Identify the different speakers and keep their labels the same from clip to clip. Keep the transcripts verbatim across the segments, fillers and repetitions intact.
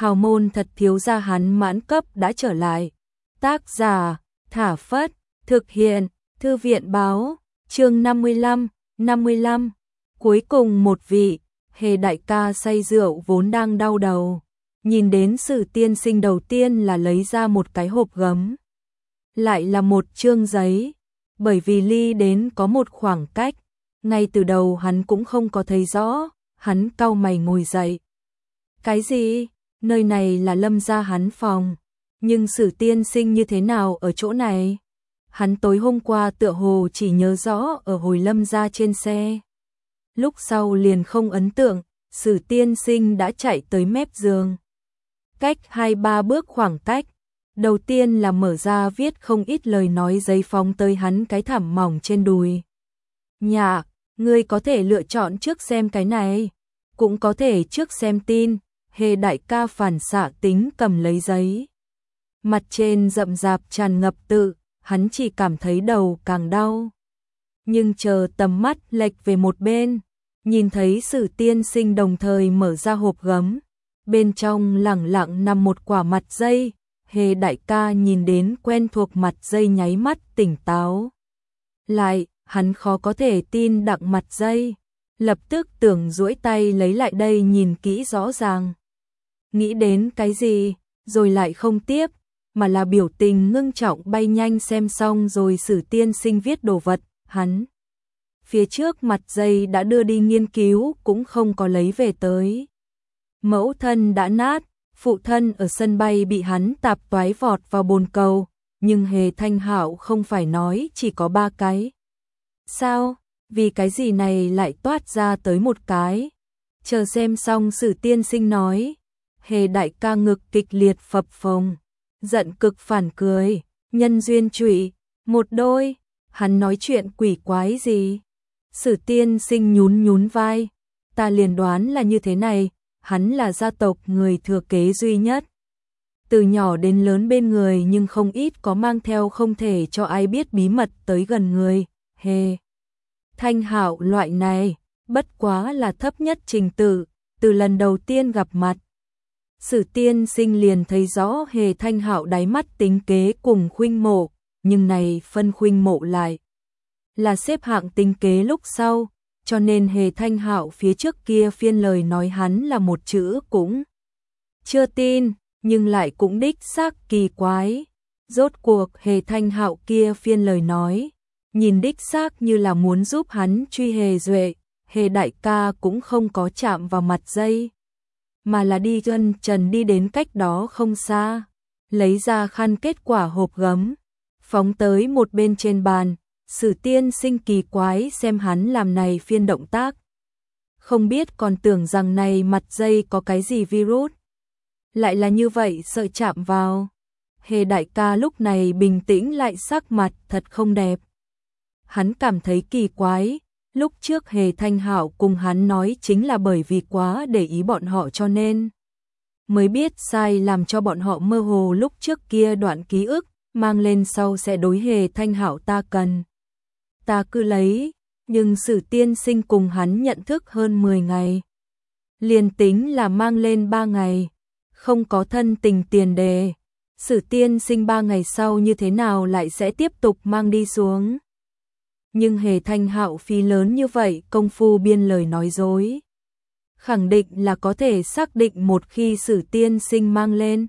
Speaker 1: hào môn thật thiếu gia hắn mãn cấp đã trở lại. Tác giả, Thả Phất, thực hiện, Thư viện báo, chương năm mươi lăm, năm mươi lăm. Cuối cùng một vị, Hề đại ca say rượu vốn đang đau đầu. Nhìn đến Sử tiên sinh đầu tiên là lấy ra một cái hộp gấm. Lại là một chương giấy. Bởi vì ly đến có một khoảng cách, ngay từ đầu hắn cũng không có thấy rõ, hắn cau mày ngồi dậy. Cái gì? Nơi này là Lâm gia hắn phòng, nhưng Sử tiên sinh như thế nào ở chỗ này? Hắn tối hôm qua tựa hồ chỉ nhớ rõ ở hồi Lâm gia trên xe. Lúc sau liền không ấn tượng, Sử tiên sinh đã chạy tới mép giường. Cách hai ba bước khoảng cách, đầu tiên là mở ra viết không ít lời nói giấy phóng tới hắn cái thảm mỏng trên đùi. Nhạ, ngươi có thể lựa chọn trước xem cái này, cũng có thể trước xem tin. Hề đại ca phản xạ tính cầm lấy giấy. Mặt trên rậm rạp tràn ngập tự, hắn chỉ cảm thấy đầu càng đau. Nhưng chờ tầm mắt lệch về một bên, nhìn thấy Sử tiên sinh đồng thời mở ra hộp gấm. Bên trong lẳng lặng nằm một quả mặt dây. Hề đại ca nhìn đến quen thuộc mặt dây nháy mắt tỉnh táo. Lại, hắn khó có thể tin đặng mặt dây. Lập tức tưởng duỗi tay lấy lại đây nhìn kỹ rõ ràng. Nghĩ đến cái gì, rồi lại không tiếp, mà là biểu tình ngưng trọng bay nhanh xem xong rồi Sử tiên sinh viết đồ vật, hắn. Phía trước mặt dây đã đưa đi nghiên cứu cũng không có lấy về tới. Mẫu thân đã nát, phụ thân ở sân bay bị hắn tạp toái vọt vào bồn cầu, nhưng Hề Thanh Hạo không phải nói chỉ có ba cái. Sao? Vì cái gì này lại toát ra tới một cái? Chờ xem xong Sử tiên sinh nói. Hề đại ca ngực kịch liệt phập phồng, giận cực phản cười, nhân duyên trụy, một đôi, hắn nói chuyện quỷ quái gì? Sử tiên sinh nhún nhún vai, ta liền đoán là như thế này, hắn là gia tộc người thừa kế duy nhất. Từ nhỏ đến lớn bên người nhưng không ít có mang theo không thể cho ai biết bí mật tới gần người. Hề Thanh Hạo loại này, bất quá là thấp nhất trình tự, từ lần đầu tiên gặp mặt. Sử tiên sinh liền thấy rõ Hề Thanh Hạo đáy mắt tính kế cùng khuynh mộ, nhưng này phân khuynh mộ lại là xếp hạng tính kế lúc sau, cho nên Hề Thanh Hạo phía trước kia phiên lời nói hắn là một chữ cũng chưa tin, nhưng lại cũng đích xác kỳ quái. Rốt cuộc Hề Thanh Hạo kia phiên lời nói, nhìn đích xác như là muốn giúp hắn truy Hề Duệ, Hề đại ca cũng không có chạm vào mặt dây, mà là đi chân trần đi đến cách đó không xa, lấy ra khăn kết quả hộp gấm, phóng tới một bên trên bàn. Sử tiên sinh kỳ quái xem hắn làm này phiên động tác. Không biết còn tưởng rằng này mặt dây có cái gì virus. Lại là như vậy sợ chạm vào. Hề đại ca lúc này bình tĩnh lại sắc mặt thật không đẹp. Hắn cảm thấy kỳ quái. Lúc trước Hề Thanh Hạo cùng hắn nói chính là bởi vì quá để ý bọn họ cho nên mới biết sai làm cho bọn họ mơ hồ lúc trước kia đoạn ký ức, mang lên sau sẽ đối Hề Thanh Hạo ta cần. Ta cứ lấy, nhưng Sử tiên sinh cùng hắn nhận thức hơn mười ngày. Liền tính là mang lên ba ngày, không có thân tình tiền đề. Sử tiên sinh ba ngày sau như thế nào lại sẽ tiếp tục mang đi xuống. Nhưng Hề Thanh Hạo phí lớn như vậy công phu biên lời nói dối. Khẳng định là có thể xác định một khi Sử tiên sinh mang lên.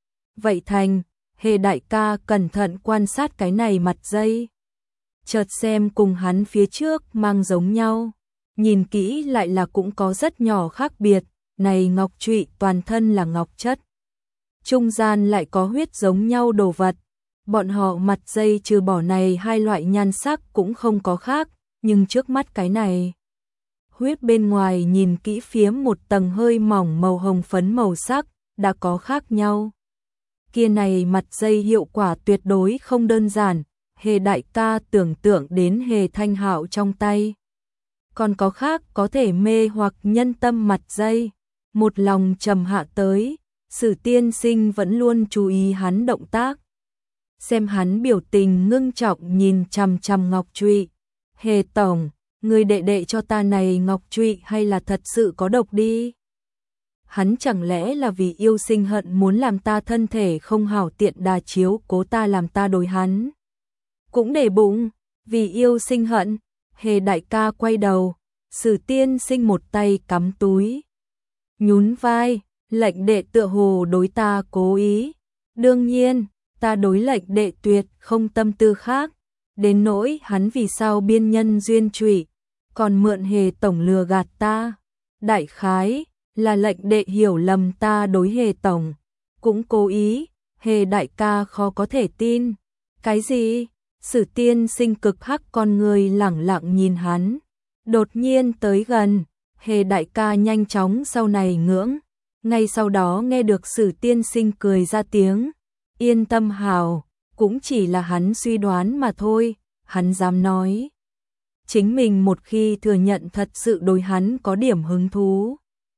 Speaker 1: Vậy thành, Hề đại ca cẩn thận quan sát cái này mặt dây. Chợt xem cùng hắn phía trước mang giống nhau, nhìn kỹ lại là cũng có rất nhỏ khác biệt, này ngọc trụy toàn thân là ngọc chất. Trung gian lại có huyết giống nhau đồ vật, bọn họ mặt dây trừ bỏ này hai loại nhan sắc cũng không có khác, nhưng trước mắt cái này. Huyết bên ngoài nhìn kỹ phía một tầng hơi mỏng màu hồng phấn màu sắc, đã có khác nhau. Kia này mặt dây hiệu quả tuyệt đối không đơn giản. Hề đại ca tưởng tượng đến Hề Thanh Hạo trong tay. Còn có khác có thể mê hoặc nhân tâm mặt dây. Một lòng trầm hạ tới, Sử tiên sinh vẫn luôn chú ý hắn động tác. Xem hắn biểu tình ngưng trọng nhìn chằm chằm ngọc trụy. Hề tổng, người đệ đệ cho ta này ngọc trụy hay là thật sự có độc đi? hắn chẳng lẽ là vì yêu sinh hận muốn làm ta thân thể không hảo tiện đà chiếu cố ta làm ta đối hắn cũng để bụng, vì yêu sinh hận. Hề đại ca quay đầu, Sử tiên sinh một tay cắm túi, nhún vai, lệnh đệ tựa hồ đối ta cố ý. Đương nhiên, ta đối lệnh đệ tuyệt không tâm tư khác, đến nỗi hắn vì sao biên nhân duyên trụy, còn mượn Hề tổng lừa gạt ta. Đại khái là lệnh đệ hiểu lầm ta đối Hề tổng, cũng cố ý. Hề đại ca khó có thể tin. Cái gì? Sử tiên sinh cực hắc con người lẳng lặng nhìn hắn, đột nhiên tới gần. Hề đại ca nhanh chóng sau này ngưỡng, ngay sau đó nghe được Sử tiên sinh cười ra tiếng. Yên tâm hào, cũng chỉ là hắn suy đoán mà thôi. Hắn dám nói chính mình một khi thừa nhận thật sự đối hắn có điểm hứng thú,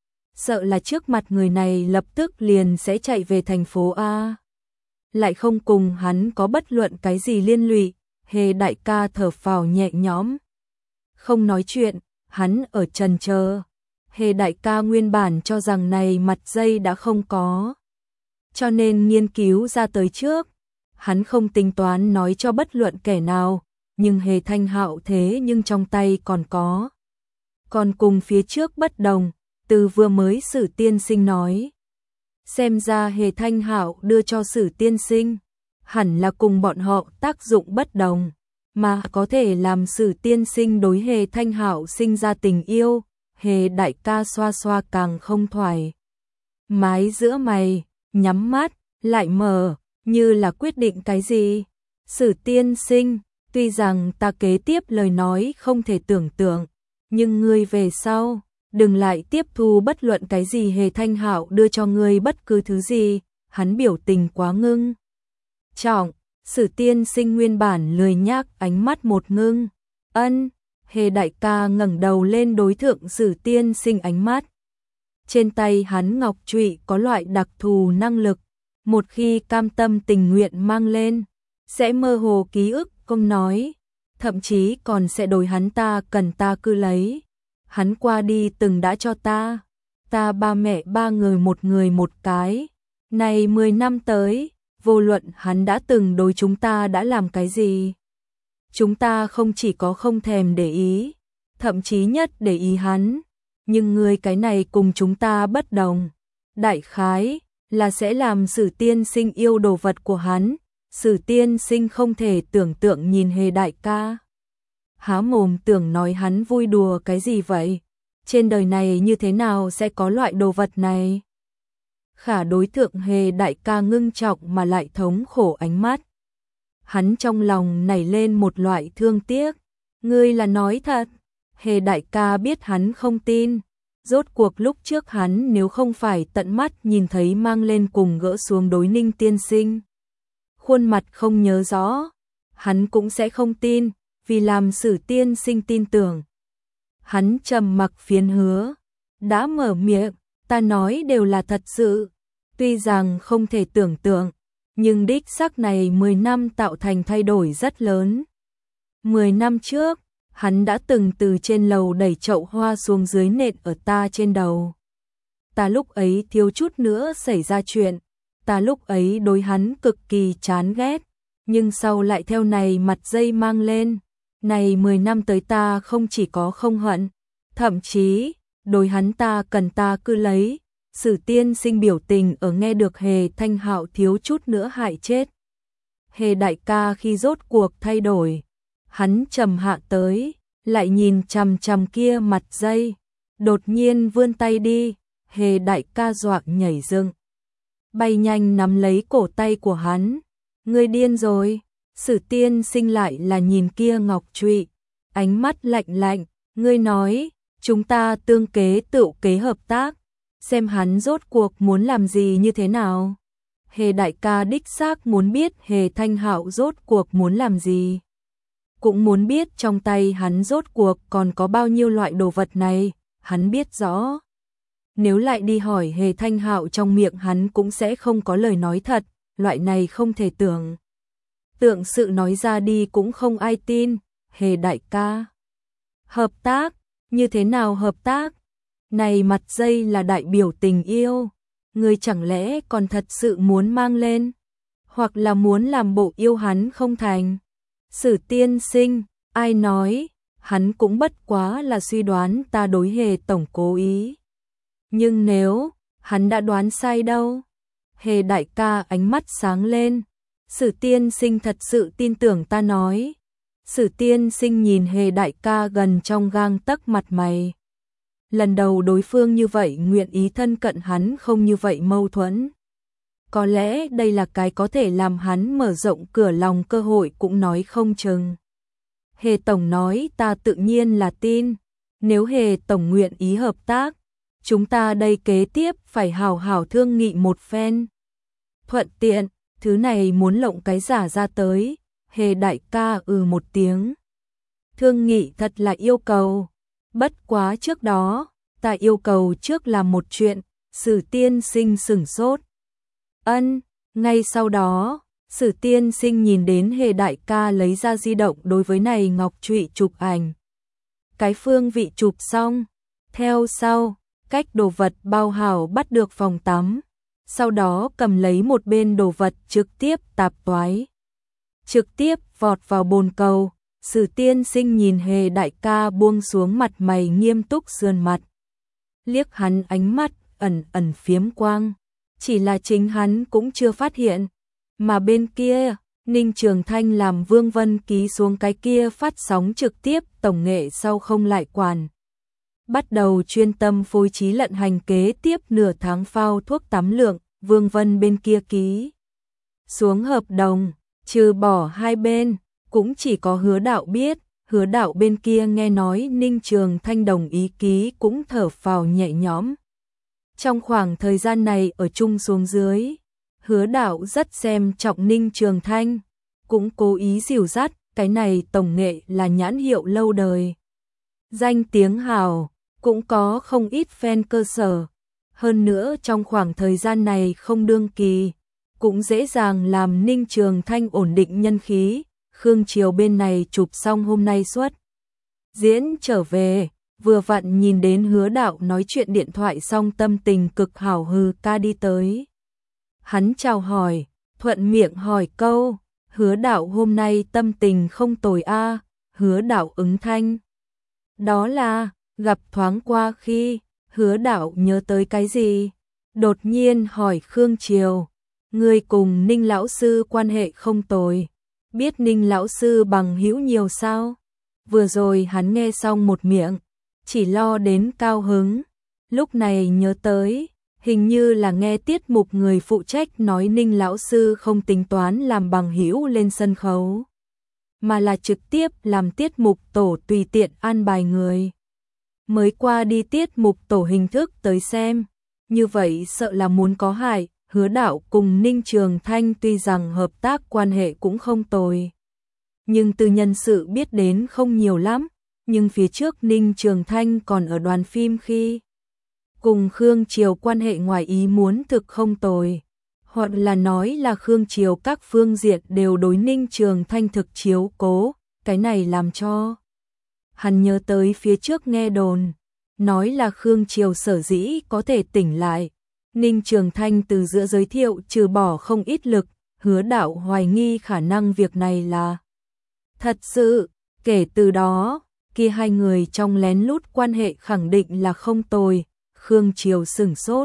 Speaker 1: sợ là trước mặt người này lập tức liền sẽ chạy về thành phố A, lại không cùng hắn có bất luận cái gì liên lụy. Hề đại ca thở phào nhẹ nhõm, không nói chuyện. Hắn ở chần chờ. Hề đại ca nguyên bản cho rằng này mặt dây đã không có, cho nên nghiên cứu ra tới trước. Hắn không tính toán nói cho bất luận kẻ nào, nhưng Hề Thanh Hạo thế nhưng trong tay còn có. Còn cùng phía trước bất đồng, từ vừa mới Sử tiên sinh nói, xem ra Hề Thanh Hạo đưa cho Sử tiên sinh, hẳn là cùng bọn họ tác dụng bất đồng, mà có thể làm Sử tiên sinh đối Hề Thanh Hạo sinh ra tình yêu. Hề đại ca xoa xoa càng không thoải mái giữa mày, nhắm mắt, lại mở, như là quyết định cái gì. Sử tiên sinh, tuy rằng ta kế tiếp lời nói không thể tưởng tượng, nhưng ngươi về sau, đừng lại tiếp thu bất luận cái gì Hề Thanh Hạo đưa cho ngươi bất cứ thứ gì. Hắn biểu tình quá ngưng trọng. Sử tiên sinh nguyên bản lười nhác, ánh mắt một ngưng. Ân. Hề đại ca ngẩng đầu lên đối thượng Sử tiên sinh ánh mắt. Trên tay hắn ngọc trụy có loại đặc thù năng lực, một khi cam tâm tình nguyện mang lên, sẽ mơ hồ ký ức không nói, thậm chí còn sẽ đổi hắn ta cần ta cứ lấy. Hắn qua đi từng đã cho ta, ta ba mẹ ba người một người một cái. Này mười năm tới, vô luận hắn đã từng đối chúng ta đã làm cái gì, chúng ta không chỉ có không thèm để ý, thậm chí nhất để ý hắn. Nhưng người cái này cùng chúng ta bất đồng, đại khái là sẽ làm Sử tiên sinh yêu đồ vật của hắn. Sử tiên sinh không thể tưởng tượng nhìn Hề đại ca, há mồm tưởng nói hắn vui đùa cái gì vậy. Trên đời này như thế nào sẽ có loại đồ vật này? Khả đối tượng Hề đại ca ngưng trọng mà lại thống khổ ánh mắt, hắn trong lòng nảy lên một loại thương tiếc. Ngươi là nói thật? Hề đại ca biết hắn không tin. Rốt cuộc lúc trước hắn nếu không phải tận mắt nhìn thấy mang lên cùng gỡ xuống đối Ninh tiên sinh, khuôn mặt không nhớ rõ, hắn cũng sẽ không tin. Vì làm Sử tiên sinh tin tưởng, hắn trầm mặc phiến hứa, đã mở miệng, ta nói đều là thật sự. Tuy rằng không thể tưởng tượng, nhưng đích xác này mười năm tạo thành thay đổi rất lớn. mười năm trước, hắn đã từng từ trên lầu đẩy chậu hoa xuống dưới nện ở ta trên đầu. Ta lúc ấy thiếu chút nữa xảy ra chuyện, ta lúc ấy đối hắn cực kỳ chán ghét, nhưng sau lại theo này mặt dây mang lên. Này mười năm tới ta không chỉ có không hận, thậm chí đối hắn ta cần ta cứ lấy. Sử tiên sinh biểu tình ở nghe được Hề Thanh Hạo thiếu chút nữa hại chết Hề đại ca khi rốt cuộc thay đổi. Hắn trầm hạ tới, lại nhìn chằm chằm kia mặt dây, đột nhiên vươn tay đi. Hề đại ca dọa nhảy dựng, bay nhanh nắm lấy cổ tay của hắn. Ngươi điên rồi. Sử tiên sinh lại là nhìn kia ngọc trụy, ánh mắt lạnh lạnh. Ngươi nói, chúng ta tương kế tựu kế hợp tác, xem hắn rốt cuộc muốn làm gì như thế nào. Hề đại ca đích xác muốn biết Hề Thanh Hạo rốt cuộc muốn làm gì, cũng muốn biết trong tay hắn rốt cuộc còn có bao nhiêu loại đồ vật này. Hắn biết rõ, nếu lại đi hỏi Hề Thanh Hạo trong miệng hắn cũng sẽ không có lời nói thật. Loại này không thể tưởng tượng sự nói ra đi cũng không ai tin. Hề đại ca, hợp tác? Như thế nào hợp tác? Này mặt dây là đại biểu tình yêu, ngươi chẳng lẽ còn thật sự muốn mang lên, hoặc là muốn làm bộ yêu hắn không thành? Sử tiên sinh, ai nói, hắn cũng bất quá là suy đoán ta đối Hề tổng cố ý. Nhưng nếu, hắn đã đoán sai đâu? Hề đại ca ánh mắt sáng lên. Sử tiên sinh thật sự tin tưởng ta nói. Sử tiên sinh nhìn Hề đại ca gần trong gang tấc mặt mày. Lần đầu đối phương như vậy nguyện ý thân cận hắn không như vậy mâu thuẫn. Có lẽ đây là cái có thể làm hắn mở rộng cửa lòng cơ hội cũng nói không chừng. Hề tổng nói ta tự nhiên là tin. Nếu Hề tổng nguyện ý hợp tác, chúng ta đây kế tiếp phải hào hào thương nghị một phen. Thuận tiện, thứ này muốn lộng cái giả ra tới. Hề đại ca ừ một tiếng. Thương nghị thật là yêu cầu. Bất quá trước đó, ta yêu cầu trước làm một chuyện. Sử tiên sinh sửng sốt. Ân, ngay sau đó, Sử tiên sinh nhìn đến Hề đại ca lấy ra di động đối với này ngọc trụy chụp ảnh. Cái phương vị chụp xong, theo sau, cách đồ vật bao hảo bắt được phòng tắm, sau đó cầm lấy một bên đồ vật trực tiếp tạp toái. Trực tiếp vọt vào bồn cầu, Sử tiên sinh nhìn Hề đại ca buông xuống mặt mày nghiêm túc sườn mặt. Liếc hắn ánh mắt ẩn ẩn phiếm quang, chỉ là chính hắn cũng chưa phát hiện. Mà bên kia, Ninh Trường Thanh làm Vương Vân ký xuống cái kia phát sóng trực tiếp tổng nghệ sau không lại quản. Bắt đầu chuyên tâm phối trí lận hành kế tiếp nửa tháng phao thuốc tắm lượng, Vương Vân bên kia ký xuống hợp đồng, trừ bỏ hai bên, cũng chỉ có Hứa Đạo biết. Hứa Đạo bên kia nghe nói Ninh Trường Thanh đồng ý ký cũng thở phào nhẹ nhõm. Trong khoảng thời gian này ở chung xuống dưới, Hứa Đạo rất xem trọng Ninh Trường Thanh, cũng cố ý dìu dắt, cái này tổng nghệ là nhãn hiệu lâu đời. Danh tiếng hào, cũng có không ít fan cơ sở. Hơn nữa trong khoảng thời gian này không đương kỳ, cũng dễ dàng làm Ninh Trường Thanh ổn định nhân khí. Khương Triều bên này chụp xong hôm nay xuất diễn trở về, vừa vặn nhìn đến Hứa Đạo nói chuyện điện thoại xong tâm tình cực hảo hừ ca đi tới. Hắn chào hỏi, thuận miệng hỏi câu, Hứa Đạo hôm nay tâm tình không tồi a? À? Hứa Đạo ứng thanh. Đó là, gặp thoáng qua khi, Hứa Đạo nhớ tới cái gì? Đột nhiên hỏi Khương Triều, người cùng Ninh lão sư quan hệ không tồi, biết Ninh lão sư bằng hữu nhiều sao? Vừa rồi hắn nghe xong một miệng, chỉ lo đến cao hứng, lúc này nhớ tới, hình như là nghe tiết mục người phụ trách nói Ninh lão sư không tính toán làm bằng hữu lên sân khấu, mà là trực tiếp làm tiết mục tổ tùy tiện an bài người. Mới qua đi tiết mục tổ hình thức tới xem, như vậy sợ là muốn có hại. Hứa Đạo cùng Ninh Trường Thanh tuy rằng hợp tác quan hệ cũng không tồi, nhưng từ nhân sự biết đến không nhiều lắm. Nhưng phía trước Ninh Trường Thanh còn ở đoàn phim khi cùng Khương Triều quan hệ ngoài ý muốn thực không tồi, hoặc là nói là Khương Triều các phương diện đều đối Ninh Trường Thanh thực chiếu cố, cái này làm cho hắn nhớ tới phía trước nghe đồn, nói là Khương Triều sở dĩ có thể tỉnh lại. Ninh Trường Thanh từ giữa giới thiệu trừ bỏ không ít lực, Hứa Đạo hoài nghi khả năng việc này là thật sự, kể từ đó, kia hai người trong lén lút quan hệ khẳng định là không tồi. Khương Triều sửng sốt,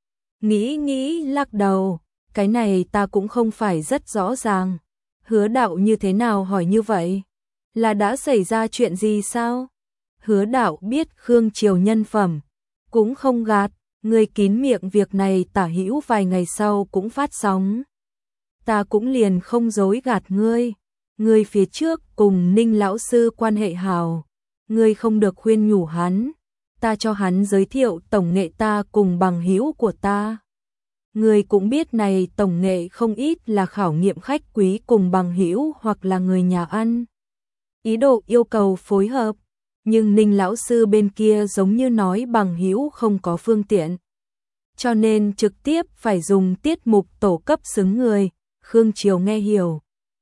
Speaker 1: nghĩ nghĩ lắc đầu, cái này ta cũng không phải rất rõ ràng. Hứa Đạo như thế nào hỏi như vậy? Là đã xảy ra chuyện gì sao? Hứa Đạo biết Khương Triều nhân phẩm, cũng không gạt, người kín miệng việc này tả hữu vài ngày sau cũng phát sóng. Ta cũng liền không dối gạt ngươi, ngươi phía trước cùng Ninh lão sư quan hệ hảo, ngươi không được khuyên nhủ hắn, ta cho hắn giới thiệu tổng nghệ ta cùng bằng hữu của ta. Ngươi cũng biết này tổng nghệ không ít là khảo nghiệm khách quý cùng bằng hữu hoặc là người nhà ăn. Ý đồ yêu cầu phối hợp, nhưng Ninh lão sư bên kia giống như nói bằng hữu không có phương tiện, cho nên trực tiếp phải dùng tiết mục tổ cấp xứng người. Khương Triều nghe hiểu.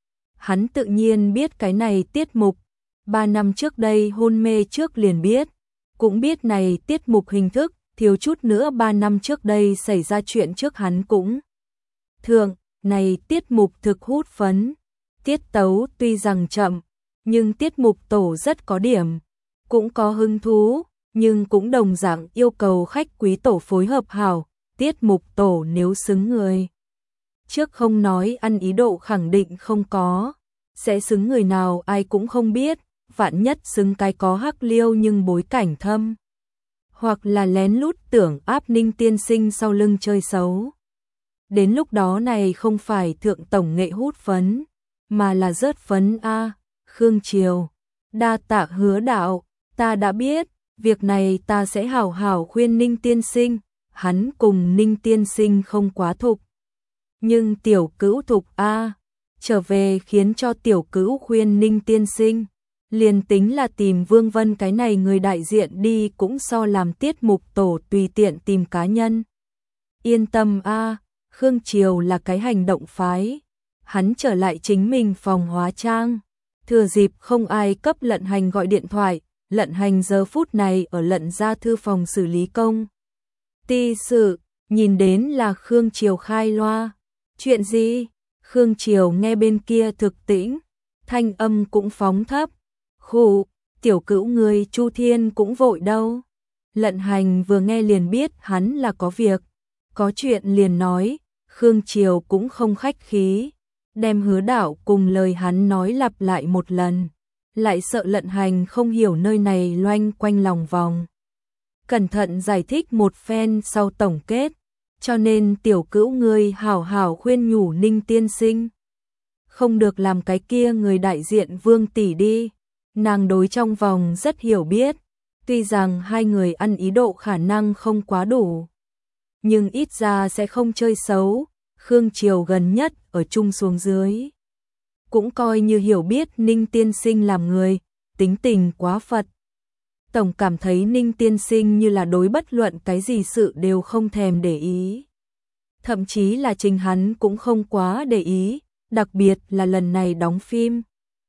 Speaker 1: Hắn tự nhiên biết cái này tiết mục, ba năm trước đây hôn mê trước liền biết, cũng biết này tiết mục hình thức, thiếu chút nữa ba năm trước đây xảy ra chuyện trước hắn cũng. Thường, này tiết mục thực hút phấn, tiết tấu tuy rằng chậm, nhưng tiết mục tổ rất có điểm, cũng có hứng thú, nhưng cũng đồng dạng yêu cầu khách quý tổ phối hợp hảo, tiết mục tổ nếu xứng người. Trước không nói ăn ý độ khẳng định không có, sẽ xứng người nào ai cũng không biết, vạn nhất xứng cái có hắc liêu nhưng bối cảnh thâm. Hoặc là lén lút tưởng áp Ninh tiên sinh sau lưng chơi xấu. Đến lúc đó này không phải thượng tổng nghệ hút phấn, mà là rớt phấn a. Khương Triều, đa tạ Hứa đạo, ta đã biết, việc này ta sẽ hảo hảo khuyên Ninh tiên sinh, hắn cùng Ninh tiên sinh không quá thục. Nhưng tiểu cữu thục a, trở về khiến cho tiểu cữu khuyên Ninh tiên sinh, liền tính là tìm Vương Vân cái này người đại diện đi cũng so làm tiết mục tổ tùy tiện tìm cá nhân. Yên tâm a, Khương Triều là cái hành động phái, hắn trở lại chính mình phòng hóa trang, thừa dịp không ai cấp Lận Hành gọi điện thoại, Lận Hành giờ phút này ở Lận gia thư phòng xử lý công. Ti sự, nhìn đến là Khương Triều khai loa. Chuyện gì? Khương Triều nghe bên kia thực tĩnh, thanh âm cũng phóng thấp. Khụ, tiểu cữu người Chu Thiên cũng vội đâu. Lận Hành vừa nghe liền biết hắn là có việc, có chuyện liền nói, Khương Triều cũng không khách khí, đem Hứa đạo cùng lời hắn nói lặp lại một lần, lại sợ Lận Hành không hiểu nơi này loanh quanh lòng vòng. Cẩn thận giải thích một phen sau tổng kết, cho nên tiểu cữu ngươi hảo hảo khuyên nhủ Ninh tiên sinh. Không được làm cái kia người đại diện Vương tỷ đi, nàng đối trong vòng rất hiểu biết, tuy rằng hai người ăn ý độ khả năng không quá đủ, nhưng ít ra sẽ không chơi xấu. Khương Triều gần nhất ở chung xuống dưới, cũng coi như hiểu biết Ninh tiên sinh làm người, tính tình quá phật. Tổng cảm thấy Ninh tiên sinh như là đối bất luận cái gì sự đều không thèm để ý. Thậm chí là chính hắn cũng không quá để ý, đặc biệt là lần này đóng phim.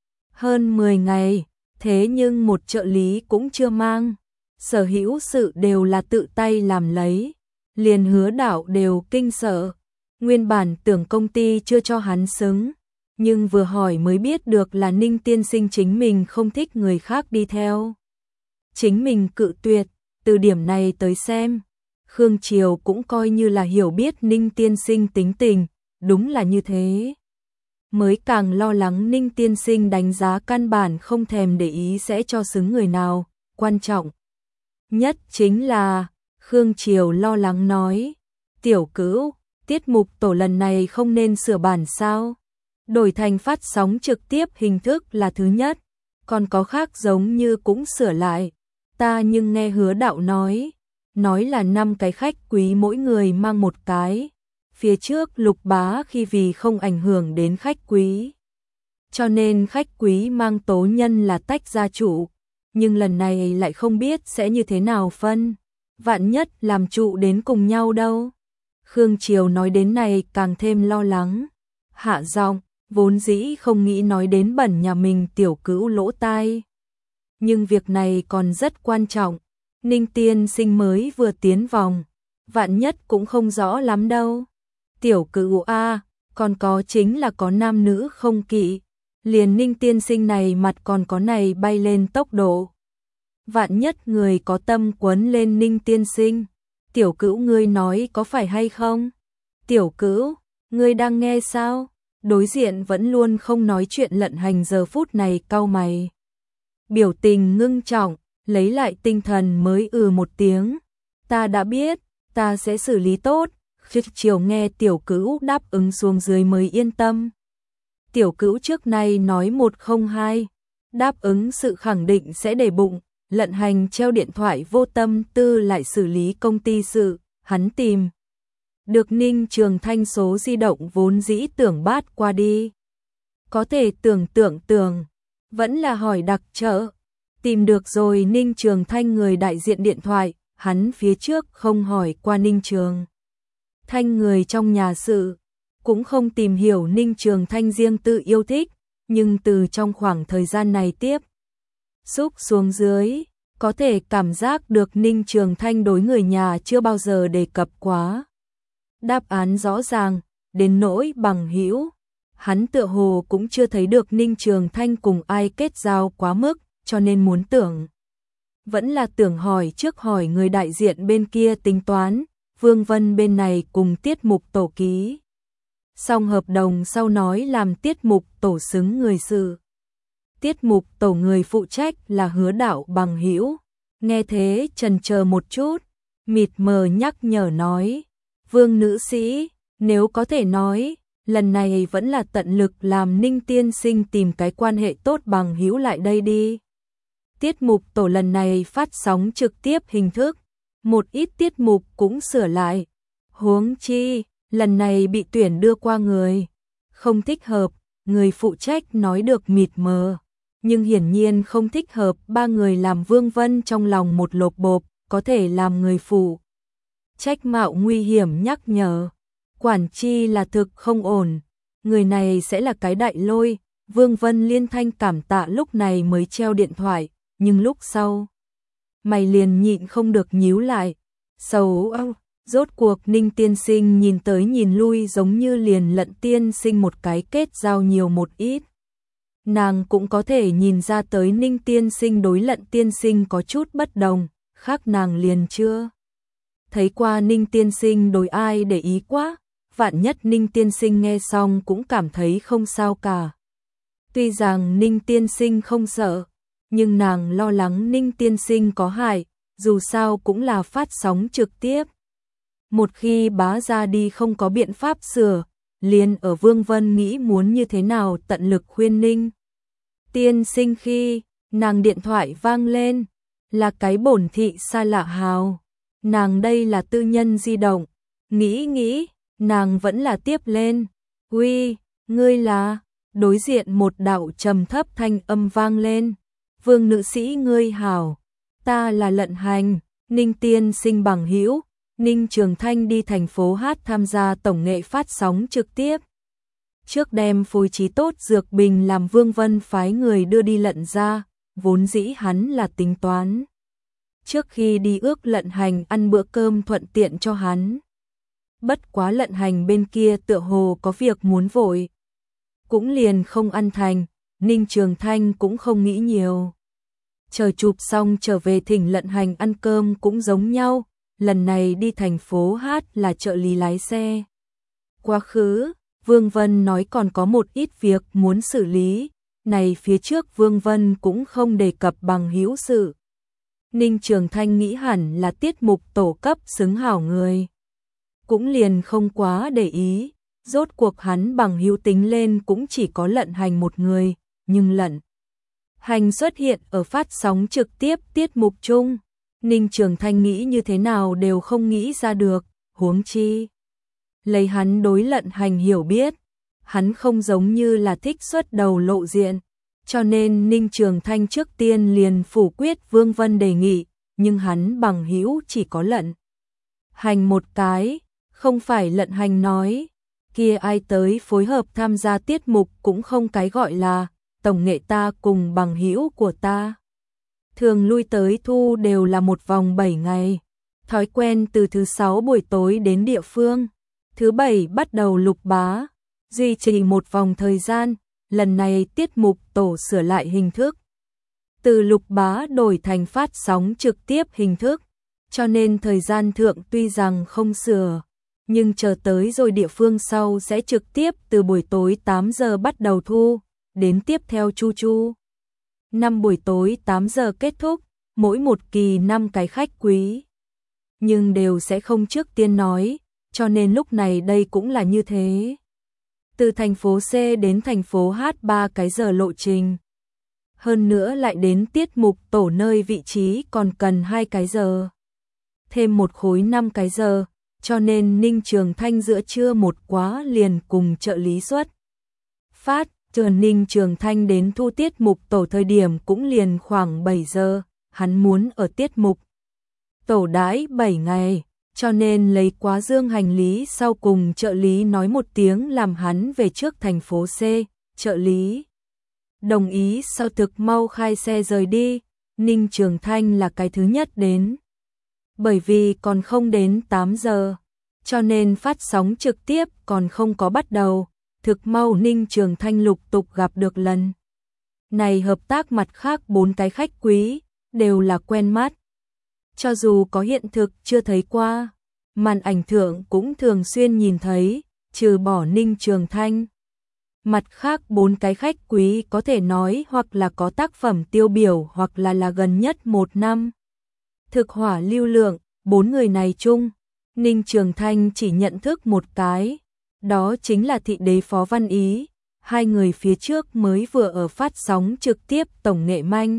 Speaker 1: Hơn mười ngày, thế nhưng một trợ lý cũng chưa mang, sở hữu sự đều là tự tay làm lấy, liền Hứa đạo đều kinh sợ. Nguyên bản tưởng công ty chưa cho hắn xứng, nhưng vừa hỏi mới biết được là Ninh tiên sinh chính mình không thích người khác đi theo. Chính mình cự tuyệt, từ điểm này tới xem, Khương Triều cũng coi như là hiểu biết Ninh tiên sinh tính tình, đúng là như thế. Mới càng lo lắng Ninh tiên sinh đánh giá căn bản không thèm để ý sẽ cho xứng người nào, quan trọng nhất chính là, Khương Triều lo lắng nói, tiểu cữu, tiết mục tổ lần này không nên sửa bản sao? Đổi thành phát sóng trực tiếp hình thức là thứ nhất, còn có khác giống như cũng sửa lại. Ta nhưng nghe Hứa đạo nói, nói là năm cái khách quý mỗi người mang một cái. Phía trước Lục Bá khi vì không ảnh hưởng đến khách quý, cho nên khách quý mang tố nhân là tách gia chủ, nhưng lần này lại không biết sẽ như thế nào phân, vạn nhất làm trụ đến cùng nhau đâu. Khương Triều nói đến này càng thêm lo lắng, hạ giọng, vốn dĩ không nghĩ nói đến bẩn nhà mình tiểu cữu lỗ tai. Nhưng việc này còn rất quan trọng, Ninh tiên sinh mới vừa tiến vòng, vạn nhất cũng không rõ lắm đâu. Tiểu cữu a, còn có chính là có nam nữ không kỵ, liền Ninh tiên sinh này mặt còn có này bay lên tốc độ. Vạn nhất người có tâm quấn lên Ninh tiên sinh, tiểu cữu ngươi nói có phải hay không? Tiểu cữu, ngươi đang nghe sao? Đối diện vẫn luôn không nói chuyện Lận Hành giờ phút này cau mày. Biểu tình ngưng trọng, lấy lại tinh thần mới ừ một tiếng. Ta đã biết, ta sẽ xử lý tốt. Chiều nghe tiểu cữu đáp ứng xuống dưới mới yên tâm. Tiểu cữu trước nay nói một không hai, đáp ứng sự khẳng định sẽ để bụng. Lận Hành treo điện thoại vô tâm tư lại xử lý công ty sự, hắn tìm được Ninh Trường Thanh số di động vốn dĩ tưởng bát qua đi. Có thể tưởng tượng tưởng, vẫn là hỏi đặc trợ. Tìm được rồi Ninh Trường Thanh người đại diện điện thoại, hắn phía trước không hỏi qua Ninh Trường Thanh người trong nhà sự, cũng không tìm hiểu Ninh Trường Thanh riêng tự yêu thích, nhưng từ trong khoảng thời gian này tiếp xúc xuống dưới, có thể cảm giác được Ninh Trường Thanh đối người nhà chưa bao giờ đề cập quá. Đáp án rõ ràng, đến nỗi bằng hữu, hắn tựa hồ cũng chưa thấy được Ninh Trường Thanh cùng ai kết giao quá mức, cho nên muốn tưởng. Vẫn là tưởng hỏi trước hỏi người đại diện bên kia tính toán, Vương Vân bên này cùng tiết mục tổ ký. Xong hợp đồng sau nói làm tiết mục tổ xứng người sự. Tiết mục tổ người phụ trách là Hứa Đạo bằng hữu. Nghe thế chần chờ một chút, mịt mờ nhắc nhở nói, Vương nữ sĩ, nếu có thể nói, lần này vẫn là tận lực làm Ninh tiên sinh tìm cái quan hệ tốt bằng hữu lại đây đi. Tiết mục tổ lần này phát sóng trực tiếp hình thức, một ít tiết mục cũng sửa lại. Huống chi, lần này bị tuyển đưa qua người, không thích hợp, người phụ trách nói được mịt mờ. Nhưng hiển nhiên không thích hợp, ba người làm Vương Vân trong lòng một lộp bộp, có thể làm người phụ trách mạo nguy hiểm nhắc nhở. Quản chi là thực không ổn, người này sẽ là cái đại lôi. Vương Vân liên thanh cảm tạ lúc này mới treo điện thoại, nhưng lúc sau, mày liền nhịn không được nhíu lại. Sầu âu, rốt cuộc Ninh tiên sinh nhìn tới nhìn lui giống như liền Lận tiên sinh một cái kết giao nhiều một ít. Nàng cũng có thể nhìn ra tới Ninh tiên sinh đối Lận tiên sinh có chút bất đồng, khác nàng liền chưa thấy qua Ninh tiên sinh đối ai để ý quá, vạn nhất Ninh tiên sinh nghe xong cũng cảm thấy không sao cả. Tuy rằng Ninh tiên sinh không sợ, nhưng nàng lo lắng Ninh tiên sinh có hại, dù sao cũng là phát sóng trực tiếp. Một khi bá ra đi không có biện pháp sửa, liền ở Vương Vân nghĩ muốn như thế nào tận lực khuyên Ninh tiên sinh khi nàng điện thoại vang lên, là cái bổn thị xa lạ hào. Nàng đây là tư nhân di động, nghĩ nghĩ, nàng vẫn là tiếp lên. Uy, ngươi là? Đối diện một đạo trầm thấp thanh âm vang lên. Vương nữ sĩ ngươi hảo, ta là Lận Hành, Ninh tiên sinh bằng hữu. Ninh Trường Thanh đi thành phố Hát tham gia tổng nghệ phát sóng trực tiếp. Trước đem phối trí tốt dược bình làm Vương Vân phái người đưa đi Lận ra, vốn dĩ hắn là tính toán. Trước khi đi ước Lận Hành ăn bữa cơm thuận tiện cho hắn. Bất quá Lận Hành bên kia tựa hồ có việc muốn vội, cũng liền không ăn thành. Ninh Trường Thanh cũng không nghĩ nhiều. Chờ chụp xong trở về thỉnh Lận Hành ăn cơm cũng giống nhau, lần này đi thành phố Hát là trợ lý lái xe. Quá khứ, Vương Vân nói còn có một ít việc muốn xử lý, này phía trước Vương Vân cũng không đề cập bằng hữu sự. Ninh Trường Thanh nghĩ hẳn là tiết mục tổ cấp xứng hảo người, cũng liền không quá để ý. Rốt cuộc hắn bằng hữu tính lên cũng chỉ có Lận Hành một người, nhưng Lận Hành xuất hiện ở phát sóng trực tiếp tiết mục chung, Ninh Trường Thanh nghĩ như thế nào đều không nghĩ ra được, huống chi lấy hắn đối Lận Hành hiểu biết, hắn không giống như là thích xuất đầu lộ diện, cho nên Ninh Trường Thanh trước tiên liền phủ quyết Vương Vân đề nghị, nhưng hắn bằng hữu chỉ có Lận Hành một cái, không phải Lận Hành nói, kia ai tới phối hợp tham gia tiết mục cũng không cái gọi là tổng nghệ ta cùng bằng hữu của ta. Thường lui tới thu đều là một vòng bảy ngày, thói quen từ thứ sáu buổi tối đến địa phương, thứ bảy bắt đầu lục bá, duy trì một vòng thời gian, lần này tiết mục tổ sửa lại hình thức. Từ lục bá đổi thành phát sóng trực tiếp hình thức, cho nên thời gian thượng tuy rằng không sửa, nhưng chờ tới rồi địa phương sau sẽ trực tiếp từ buổi tối tám giờ bắt đầu thu, đến tiếp theo chu chu. Năm buổi tối tám giờ kết thúc, mỗi một kỳ năm cái khách quý. Nhưng đều sẽ không trước tiên nói, cho nên lúc này đây cũng là như thế. Từ thành phố C đến thành phố H ba cái giờ lộ trình. Hơn nữa lại đến tiết mục tổ nơi vị trí còn cần hai cái giờ. Thêm một khối năm cái giờ, cho nên Ninh Trường Thanh giữa trưa một quá liền cùng trợ lý xuất phát. Chờ Ninh Trường Thanh đến thu tiết mục tổ thời điểm cũng liền khoảng bảy giờ, hắn muốn ở tiết mục tổ đãi bảy ngày, cho nên lấy quá dương hành lý sau cùng trợ lý nói một tiếng làm hắn về trước thành phố C, trợ lý đồng ý sau thực mau khai xe rời đi, Ninh Trường Thanh là cái thứ nhất đến. Bởi vì còn không đến tám giờ, cho nên phát sóng trực tiếp còn không có bắt đầu, thực mau Ninh Trường Thanh lục tục gặp được lần này hợp tác mặt khác bốn cái khách quý, đều là quen mắt. Cho dù có hiện thực chưa thấy qua, màn ảnh thượng cũng thường xuyên nhìn thấy, trừ bỏ Ninh Trường Thanh. Mặt khác bốn cái khách quý có thể nói hoặc là có tác phẩm tiêu biểu hoặc là là gần nhất một năm. Thực hỏa lưu lượng, bốn người này chung, Ninh Trường Thanh chỉ nhận thức một cái, đó chính là thị đế Phó Văn Ý, hai người phía trước mới vừa ở phát sóng trực tiếp tổng nghệ manh.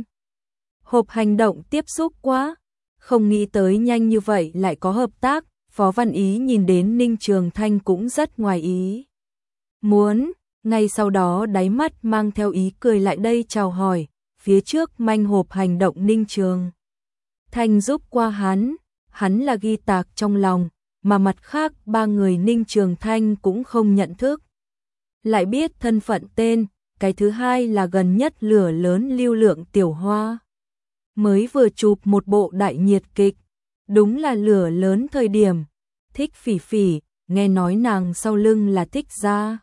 Speaker 1: Hộp hành động tiếp xúc quá, không nghĩ tới nhanh như vậy lại có hợp tác, Phó Văn Ý nhìn đến Ninh Trường Thanh cũng rất ngoài ý. Muốn, ngay sau đó đáy mắt mang theo ý cười lại đây chào hỏi, phía trước manh hộp hành động Ninh Trường Thanh giúp qua hắn, hắn là ghi tạc trong lòng, mà mặt khác ba người Ninh Trường Thanh cũng không nhận thức. Lại biết thân phận tên, cái thứ hai là gần nhất lửa lớn lưu lượng tiểu hoa. Mới vừa chụp một bộ đại nhiệt kịch, đúng là lửa lớn thời điểm, thích phỉ phỉ, nghe nói nàng sau lưng là thích gia.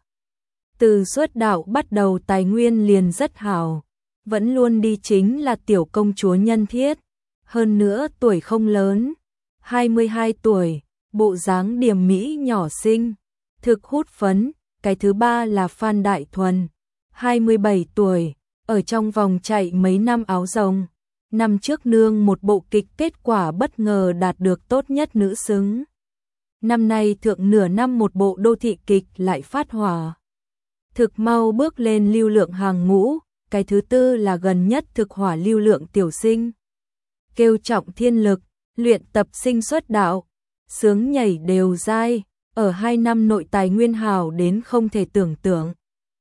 Speaker 1: Từ xuất đạo bắt đầu tài nguyên liền rất hảo, vẫn luôn đi chính là tiểu công chúa nhân thiết, hơn nữa tuổi không lớn, hai mươi hai tuổi, bộ dáng điềm mỹ nhỏ xinh, thực hút phấn. Cái thứ ba là Phan Đại Thuần, hai mươi bảy tuổi, ở trong vòng chạy mấy năm áo rồng. Năm trước nương một bộ kịch kết quả bất ngờ đạt được tốt nhất nữ xứng. Năm nay thượng nửa năm một bộ đô thị kịch lại phát hỏa. Thực mau bước lên lưu lượng hàng ngũ, cái thứ tư là gần nhất thực hỏa lưu lượng tiểu sinh. Kêu Trọng Thiên Lực, luyện tập sinh xuất đạo, sướng nhảy đều dai. Ở hai năm nội tài nguyên hào đến không thể tưởng tượng.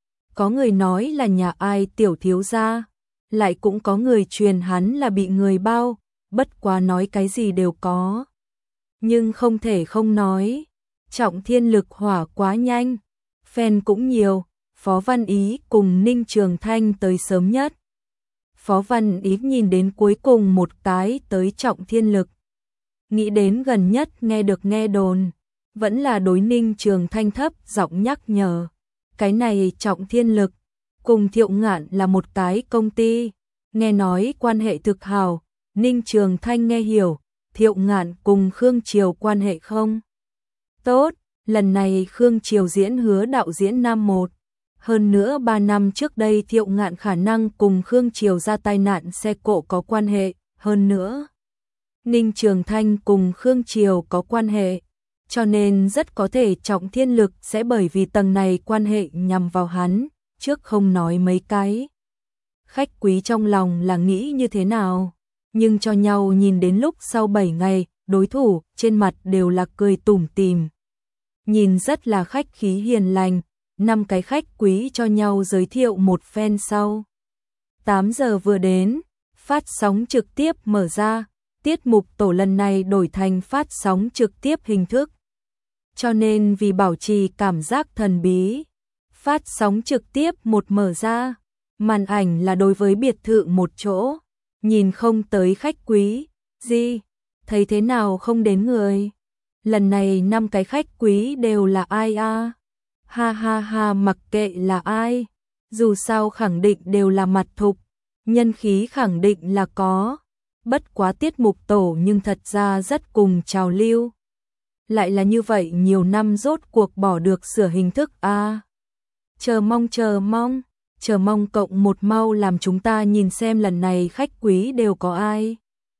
Speaker 1: Có người nói là nhà ai tiểu thiếu gia, lại cũng có người truyền hắn là bị người bao, bất quá nói cái gì đều có. Nhưng không thể không nói, Trọng Thiên Lực hỏa quá nhanh, fan cũng nhiều, Phó Văn Ý cùng Ninh Trường Thanh tới sớm nhất. Phó Văn Ý nhìn đến cuối cùng một cái tới Trọng Thiên Lực. Nghĩ đến gần nhất nghe được nghe đồn. Vẫn là đối Ninh Trường Thanh thấp giọng nhắc nhở. Cái này Trọng Thiên Lực, cùng Thiệu Ngạn là một cái công ty. Nghe nói quan hệ thực hào, Ninh Trường Thanh nghe hiểu, Thiệu Ngạn cùng Khương Triều quan hệ không? Tốt, lần này Khương Triều diễn hứa đạo diễn nam một. Hơn nữa ba năm trước đây Thiệu Ngạn khả năng cùng Khương Triều ra tai nạn xe cộ có quan hệ, hơn nữa. Ninh Trường Thanh cùng Khương Triều có quan hệ. Cho nên rất có thể Trọng Thiên Lực sẽ bởi vì tầng này quan hệ nhằm vào hắn, trước không nói mấy cái. Khách quý trong lòng là nghĩ như thế nào, nhưng cho nhau nhìn đến lúc sau bảy ngày, đối thủ trên mặt đều là cười tủm tỉm. Nhìn rất là khách khí hiền lành, năm cái khách quý cho nhau giới thiệu một phen sau. tám giờ vừa đến, phát sóng trực tiếp mở ra, tiết mục tổ lần này đổi thành phát sóng trực tiếp hình thức. Cho nên vì bảo trì cảm giác thần bí, phát sóng trực tiếp một mở ra, màn ảnh là đối với biệt thự một chỗ, nhìn không tới khách quý, gì, thấy thế nào không đến người. Lần này năm cái khách quý đều là ai a? Ha ha ha, mặc kệ là ai, dù sao khẳng định đều là mặt thục, nhân khí khẳng định là có, bất quá tiết mục tổ nhưng thật ra rất cùng trào lưu. Lại là như vậy nhiều năm rốt cuộc bỏ được sửa hình thức a. À, chờ mong chờ mong, chờ mong cộng một mau làm chúng ta nhìn xem lần này khách quý đều có ai.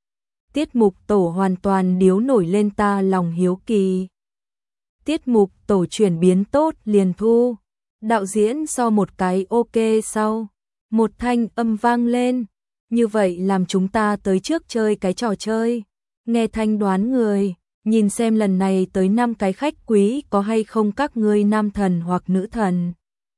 Speaker 1: Tiết mục tổ hoàn toàn điếu nổi lên ta lòng hiếu kỳ. Tiết mục tổ chuyển biến tốt liền thu. Đạo diễn so một cái ok sau. Một thanh âm vang lên. Như vậy làm chúng ta tới trước chơi cái trò chơi. Nghe thanh đoán người. Nhìn xem lần này tới năm cái khách quý có hay không các ngươi nam thần hoặc nữ thần.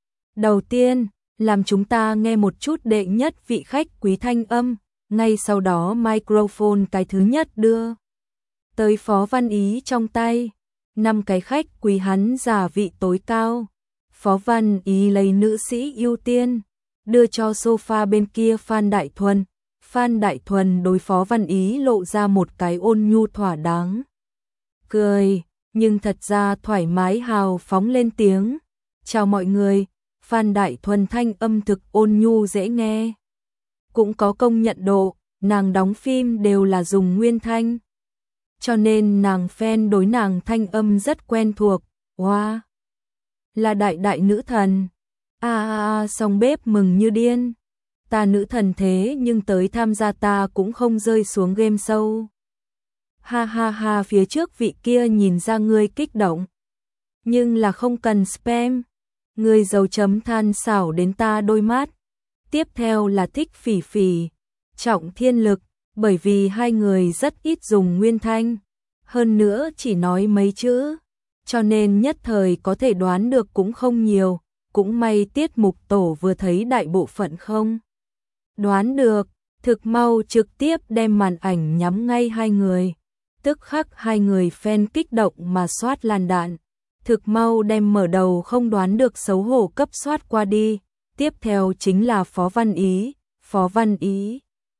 Speaker 1: Đầu tiên, làm chúng ta nghe một chút đệ nhất vị khách quý thanh âm. Ngay sau đó microphone cái thứ nhất đưa tới Phó Văn Ý trong tay. Năm cái khách quý hắn giả vị tối cao. Phó Văn Ý lấy nữ sĩ ưu tiên, đưa cho sofa bên kia Phan Đại Thuần. Phan Đại Thuần đối Phó Văn Ý lộ ra một cái ôn nhu thỏa đáng. Cười, nhưng thật ra thoải mái hào phóng lên tiếng. Chào mọi người, Phan Đại Thuần thanh âm thực ôn nhu dễ nghe. Cũng có công nhận độ, nàng đóng phim đều là dùng nguyên thanh. Cho nên nàng fan đối nàng thanh âm rất quen thuộc. Wow! Là đại đại nữ thần. A a a song bếp mừng như điên. Ta nữ thần thế nhưng tới tham gia ta cũng không rơi xuống game show. Ha ha ha, phía trước vị kia nhìn ra ngươi kích động. Nhưng là không cần spam. Ngươi dấu chấm than xảo đến ta đôi mắt. Tiếp theo là Thích Phỉ Phỉ, Trọng Thiên Lực, bởi vì hai người rất ít dùng nguyên thanh. Hơn nữa chỉ nói mấy chữ. Cho nên nhất thời có thể đoán được cũng không nhiều. Cũng may tiết mục tổ vừa thấy đại bộ phận không đoán được, thực mau trực tiếp đem màn ảnh nhắm ngay hai người. Tức khắc hai người fan kích động mà soát làn đạn. Thực mau đem mở đầu không đoán được xấu hổ cấp soát qua đi. Tiếp theo chính là Phó Văn Ý. Phó Văn Ý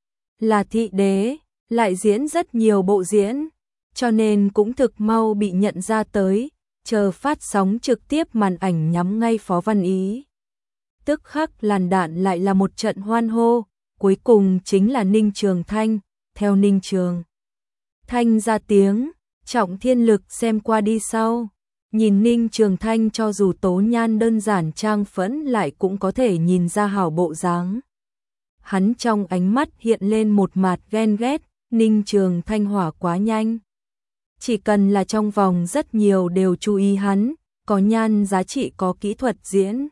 Speaker 1: là thị đế, lại diễn rất nhiều bộ diễn, cho nên cũng thực mau bị nhận ra tới. Chờ phát sóng trực tiếp màn ảnh nhắm ngay Phó Văn Ý. Tức khắc làn đạn lại là một trận hoan hô, cuối cùng chính là Ninh Trường Thanh, theo Ninh Trường Thanh ra tiếng, Trọng Thiên Lực xem qua đi sau. Nhìn Ninh Trường Thanh cho dù tố nhan đơn giản trang phẫn lại cũng có thể nhìn ra hảo bộ dáng. Hắn trong ánh mắt hiện lên một mạt ghen ghét, Ninh Trường Thanh hỏa quá nhanh. Chỉ cần là trong vòng rất nhiều đều chú ý hắn, có nhan giá trị có kỹ thuật diễn.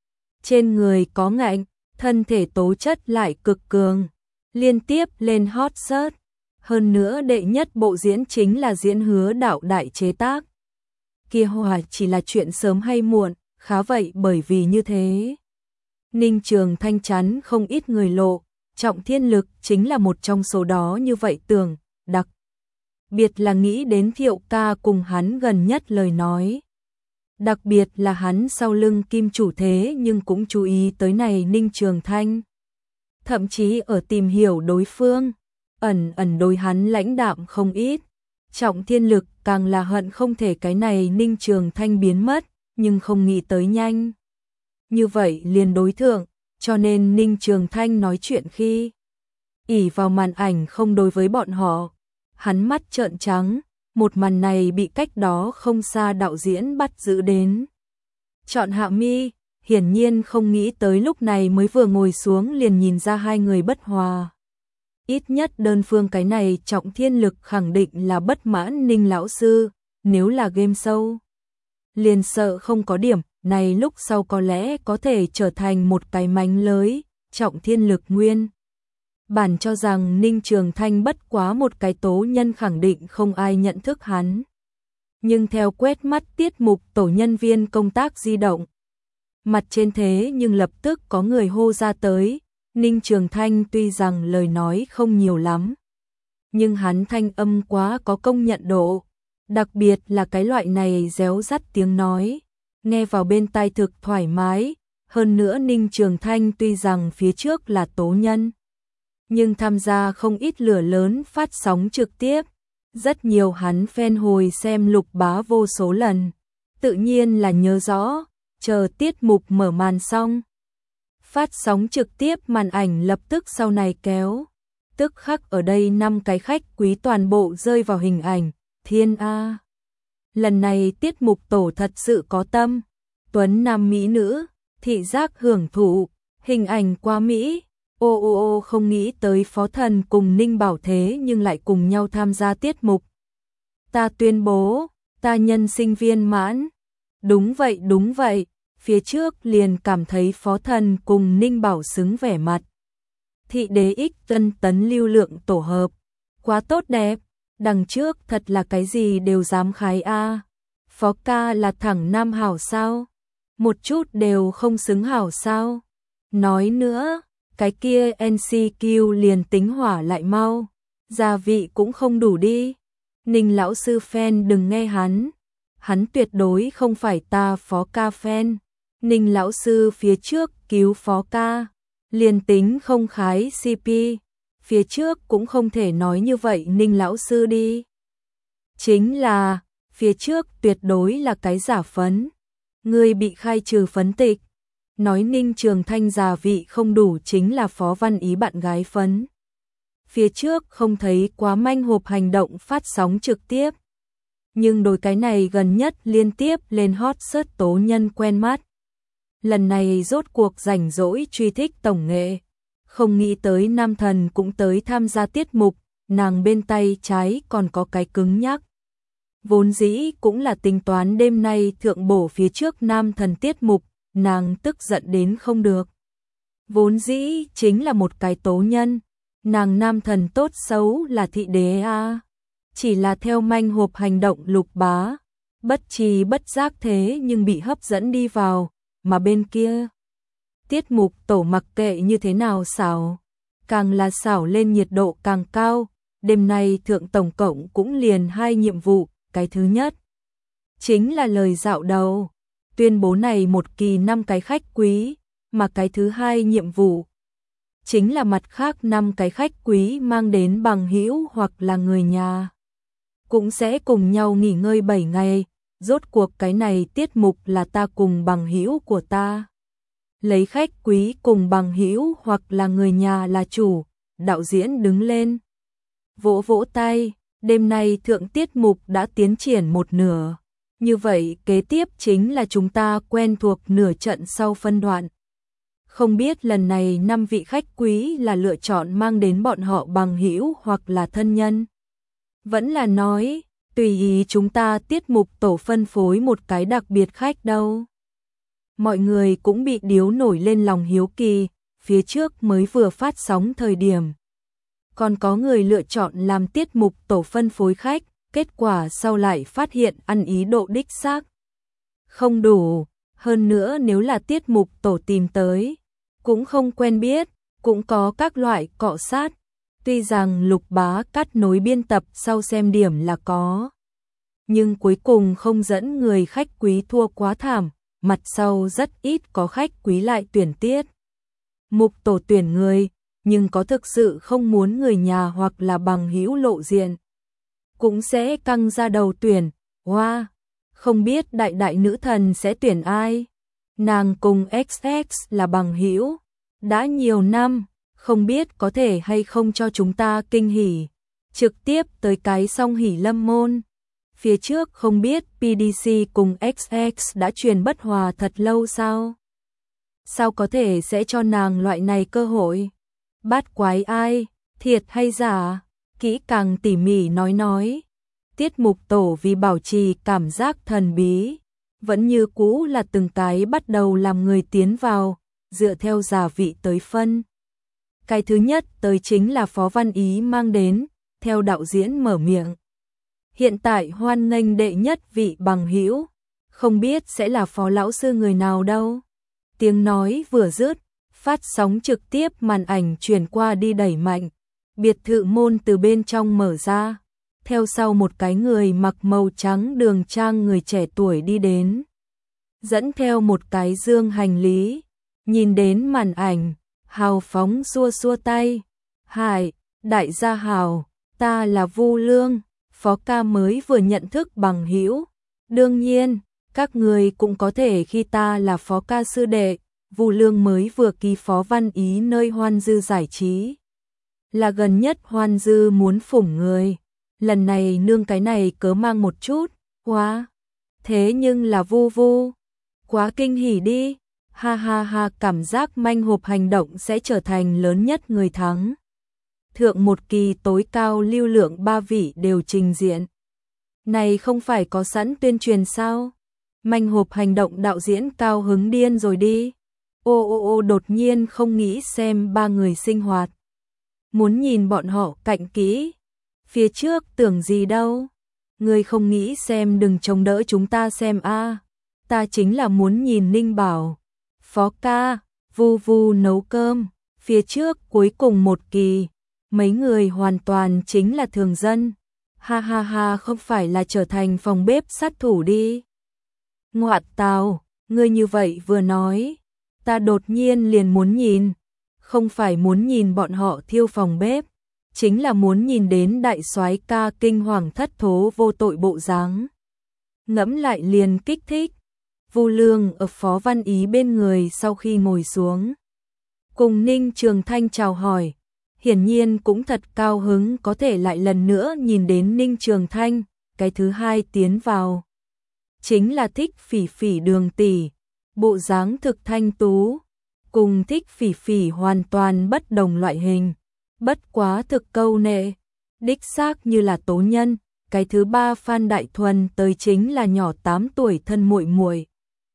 Speaker 1: Trên người có ngạnh, thân thể tố chất lại cực cường, liên tiếp lên hot search. Hơn nữa đệ nhất bộ diễn chính là diễn Hứa Đạo đại chế tác. Kia hòa chỉ là chuyện sớm hay muộn, khá vậy bởi vì như thế. Ninh Trường Thanh chắn không ít người lộ, Trọng Thiên Lực chính là một trong số đó như vậy tưởng, đặc biệt là nghĩ đến Thiệu ca cùng hắn gần nhất lời nói. Đặc biệt là hắn sau lưng kim chủ thế nhưng cũng chú ý tới này Ninh Trường Thanh. Thậm chí ở tìm hiểu đối phương, ẩn ẩn đối hắn lãnh đạm không ít. Trọng Thiên Lực càng là hận không thể cái này Ninh Trường Thanh biến mất, nhưng không nghĩ tới nhanh. Như vậy liền đối thượng, cho nên Ninh Trường Thanh nói chuyện khi ỷ vào màn ảnh không đối với bọn họ. Hắn mắt trợn trắng, một màn này bị cách đó không xa đạo diễn bắt giữ đến. Chọn Hạ Mi, hiển nhiên không nghĩ tới lúc này mới vừa ngồi xuống liền nhìn ra hai người bất hòa. Ít nhất đơn phương cái này Trọng Thiên Lực khẳng định là bất mãn Ninh lão sư, nếu là game show. Liền sợ không có điểm, này lúc sau có lẽ có thể trở thành một cái mánh lới, Trọng Thiên Lực nguyên. Bản cho rằng Ninh Trường Thanh bất quá một cái tố nhân khẳng định không ai nhận thức hắn. Nhưng theo quét mắt tiết mục tổ nhân viên công tác di động. Mặt trên thế nhưng lập tức có người hô ra tới. Ninh Trường Thanh tuy rằng lời nói không nhiều lắm. Nhưng hắn thanh âm quá có công nhận độ. Đặc biệt là cái loại này réo rắt tiếng nói. Nghe vào bên tai thực thoải mái. Hơn nữa Ninh Trường Thanh tuy rằng phía trước là tố nhân. Nhưng tham gia không ít lửa lớn phát sóng trực tiếp. Rất nhiều hắn fan hồi xem Lục Bá vô số lần. Tự nhiên là nhớ rõ, chờ tiết mục mở màn xong. Phát sóng trực tiếp màn ảnh lập tức sau này kéo. Tức khắc ở đây năm cái khách quý toàn bộ rơi vào hình ảnh. Thiên A. Lần này tiết mục tổ thật sự có tâm. Tuấn nam mỹ nữ, thị giác hưởng thụ, hình ảnh quá mỹ. Ô ô ô không nghĩ tới Phó Thần cùng Ninh Bảo thế nhưng lại cùng nhau tham gia tiết mục. Ta tuyên bố, ta nhân sinh viên mãn. Đúng vậy đúng vậy, phía trước liền cảm thấy Phó Thần cùng Ninh Bảo xứng vẻ mặt. Thị đế ích tân tấn lưu lượng tổ hợp. Quá tốt đẹp, đằng trước thật là cái gì đều dám khái a. Phó ca là thẳng nam hảo sao? Một chút đều không xứng hảo sao? Nói nữa, cái kia en xê quy liền tính hỏa lại mau, gia vị cũng không đủ đi. Ninh lão sư fan đừng nghe hắn, hắn tuyệt đối không phải ta Phó ca fan. Ninh lão sư phía trước cứu Phó ca, liền tính không khái xê pê, phía trước cũng không thể nói như vậy Ninh lão sư đi. Chính là, phía trước tuyệt đối là cái giả phấn. Ngươi bị khai trừ phấn tịch. Nói Ninh Trường Thanh giả vị không đủ chính là Phó Văn Ý bạn gái phấn. Phía trước không thấy quá manh hộp hành động phát sóng trực tiếp. Nhưng đối cái này gần nhất liên tiếp lên hot search tố nhân quen mắt. Lần này rốt cuộc rảnh rỗi truy thích tổng nghệ. Không nghĩ tới nam thần cũng tới tham gia tiết mục, nàng bên tay trái còn có cái cứng nhắc. Vốn dĩ cũng là tính toán đêm nay thượng bổ phía trước nam thần tiết mục, nàng tức giận đến không được. Vốn dĩ chính là một cái tố nhân, nàng nam thần tốt xấu là thị đế a, chỉ là theo manh hộp hành động Lục Bá, bất tri bất giác thế nhưng bị hấp dẫn đi vào, mà bên kia tiết mục tổ mặc kệ như thế nào xảo, càng là xảo lên nhiệt độ càng cao. Đêm nay thượng tổng cộng cũng liền hai nhiệm vụ, cái thứ nhất chính là lời dạo đầu, tuyên bố này một kỳ năm cái khách quý, mà cái thứ hai nhiệm vụ chính là mặt khác năm cái khách quý mang đến bằng hữu hoặc là người nhà, cũng sẽ cùng nhau nghỉ ngơi bảy ngày. Rốt cuộc cái này tiết mục là ta cùng bằng hữu của ta. Lấy khách quý cùng bằng hữu hoặc là người nhà là chủ, đạo diễn đứng lên, vỗ vỗ tay, đêm nay thượng tiết mục đã tiến triển một nửa. Như vậy kế tiếp chính là chúng ta quen thuộc nửa trận sau phân đoạn. Không biết lần này năm vị khách quý là lựa chọn mang đến bọn họ bằng hữu hoặc là thân nhân. Vẫn là nói, tùy ý chúng ta tiết mục tổ phân phối một cái đặc biệt khách đâu. Mọi người cũng bị điếu nổi lên lòng hiếu kỳ, phía trước mới vừa phát sóng thời điểm. Còn có người lựa chọn làm tiết mục tổ phân phối khách, kết quả sau lại phát hiện ăn ý độ đích xác không đủ, hơn nữa nếu là tiết mục tổ tìm tới, cũng không quen biết, cũng có các loại cọ sát. Tuy rằng Lục Bá cắt nối biên tập sau xem điểm là có, nhưng cuối cùng không dẫn người khách quý thua quá thảm, mặt sau rất ít có khách quý lại tuyển tiết mục tổ tuyển người, nhưng có thực sự không muốn người nhà hoặc là bằng hữu lộ diện, cũng sẽ căng ra đầu tuyển. Hoa, wow, không biết đại đại nữ thần sẽ tuyển ai? Nàng cùng ích ích là bằng hữu đã nhiều năm, không biết có thể hay không cho chúng ta kinh hỉ, trực tiếp tới cái song hỉ lâm môn. Phía trước không biết pê đê xê cùng ích ích đã truyền bất hòa thật lâu sao? Sao có thể sẽ cho nàng loại này cơ hội? Bát quái ai, thiệt hay giả? Kỹ càng tỉ mỉ nói nói. Tiết mục tổ vì bảo trì cảm giác thần bí, vẫn như cũ là từng cái bắt đầu làm người tiến vào, dựa theo giả vị tới phân. Cái thứ nhất tới chính là Phó Văn Ý mang đến, theo đạo diễn mở miệng. Hiện tại hoan nghênh đệ nhất vị bằng hữu, không biết sẽ là Phó lão sư người nào đâu. Tiếng nói vừa dứt, phát sóng trực tiếp màn ảnh chuyển qua đi đẩy mạnh, biệt thự môn từ bên trong mở ra, theo sau một cái người mặc màu trắng đường trang người trẻ tuổi đi đến, dẫn theo một cái dương hành lý, nhìn đến màn ảnh, hào phóng xua xua tay. Hải, đại gia hào, ta là Vu Lương, Phó ca mới vừa nhận thức bằng hữu. Đương nhiên, các người cũng có thể khi ta là Phó ca sư đệ. Vu Lương mới vừa ký Phó Văn Ý nơi Hoan Dư giải trí, là gần nhất Hoan Dư muốn phủng người. Lần này nương cái này cớ mang một chút, quá. Thế nhưng là Vu Vu, quá kinh hỉ đi. Ha ha ha, cảm giác manh hộp hành động sẽ trở thành lớn nhất người thắng. Thượng một kỳ tối cao lưu lượng ba vị đều trình diện. Này không phải có sẵn tuyên truyền sao? Manh hộp hành động đạo diễn cao hứng điên rồi đi. Ô ô ô, đột nhiên không nghĩ xem ba người sinh hoạt. Muốn nhìn bọn họ cạnh kỹ. Phía trước tưởng gì đâu. Người không nghĩ xem đừng chống đỡ chúng ta xem a. Ta chính là muốn nhìn Ninh Bảo, Phó ca, Vu Vu nấu cơm. Phía trước cuối cùng một kỳ, mấy người hoàn toàn chính là thường dân. Ha ha ha, không phải là trở thành phòng bếp sát thủ đi. Ngoạn tào, ngươi như vậy vừa nói, ta đột nhiên liền muốn nhìn. Không phải muốn nhìn bọn họ thiêu phòng bếp, chính là muốn nhìn đến đại soái ca kinh hoàng thất thố vô tội bộ dáng. Ngẫm lại liền kích thích. Vu Lương ở Phó Văn Ý bên người sau khi ngồi xuống, cùng Ninh Trường Thanh chào hỏi, hiển nhiên cũng thật cao hứng có thể lại lần nữa nhìn đến Ninh Trường Thanh. Cái thứ hai tiến vào chính là Thích Phỉ Phỉ Đường tỷ, bộ dáng thực thanh tú, cùng Thích Phỉ Phỉ hoàn toàn bất đồng loại hình, bất quá thực câu nệ, đích xác như là tố nhân. Cái thứ ba Phan Đại Thuần tới chính là nhỏ tám tuổi thân muội muội,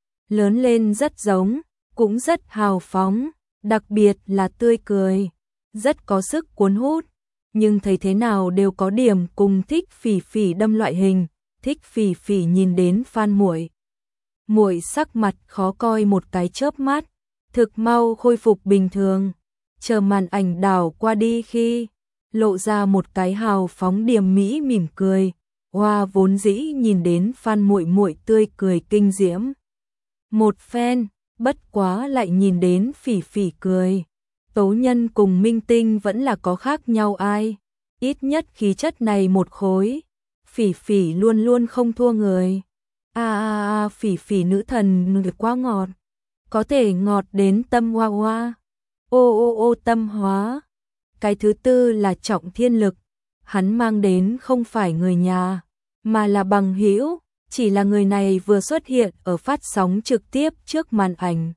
Speaker 1: lớn lên rất giống, cũng rất hào phóng, đặc biệt là tươi cười, rất có sức cuốn hút, nhưng thấy thế nào đều có điểm cùng Thích Phỉ Phỉ đâm loại hình. Thích Phỉ Phỉ nhìn đến Phan muội muội sắc mặt khó coi một cái chớp mắt, thực mau khôi phục bình thường, chờ màn ảnh đảo qua đi khi lộ ra một cái hào phóng điềm mỹ mỉm cười. Hoa vốn dĩ nhìn đến Phan muội muội tươi cười kinh diễm một phen, bất quá lại nhìn đến Phỉ Phỉ cười. Tố nhân cùng minh tinh vẫn là có khác nhau ai, ít nhất khí chất này một khối, Phỉ Phỉ luôn luôn không thua người. A a a Phỉ Phỉ nữ thần quá ngọt, có thể ngọt đến tâm hoa hoa. Ô ô ô tâm hóa. Cái thứ tư là Trọng Thiên Lực, hắn mang đến không phải người nhà, mà là bằng hữu, chỉ là người này vừa xuất hiện ở phát sóng trực tiếp trước màn ảnh.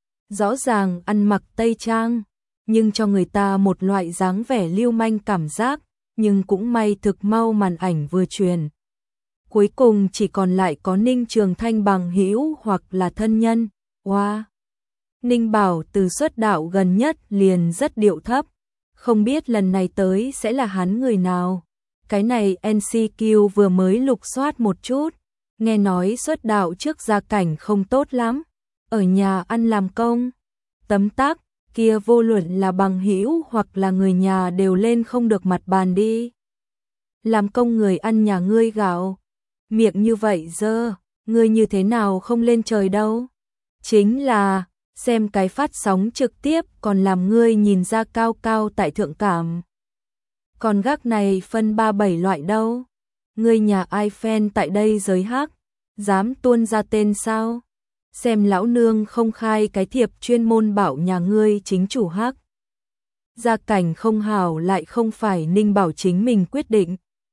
Speaker 1: Rõ ràng ăn mặc tây trang, nhưng cho người ta một loại dáng vẻ lưu manh cảm giác, nhưng cũng may thực mau màn ảnh vừa truyền. Cuối cùng chỉ còn lại có Ninh Trường Thanh bằng hữu hoặc là thân nhân. Wow. Ninh Bảo từ xuất đạo gần nhất liền rất điệu thấp, không biết lần này tới sẽ là hắn người nào. Cái này en xê quy vừa mới lục soát một chút, nghe nói xuất đạo trước gia cảnh không tốt lắm, ở nhà ăn làm công. Tấm tắc, kia vô luận là bằng hữu hoặc là người nhà đều lên không được mặt bàn đi. Làm công người ăn nhà ngươi gạo, miệng như vậy dơ, ngươi như thế nào không lên trời đâu. Chính là, xem cái phát sóng trực tiếp còn làm ngươi nhìn ra cao cao tại thượng cảm. Còn gác này phân ba bảy loại đâu. Ngươi nhà ai fan tại đây giới hắc, dám tuôn ra tên sao? Xem lão nương không khai cái thiệp chuyên môn bảo nhà ngươi chính chủ hắc. Gia cảnh không hảo lại không phải Ninh Bảo chính mình quyết định.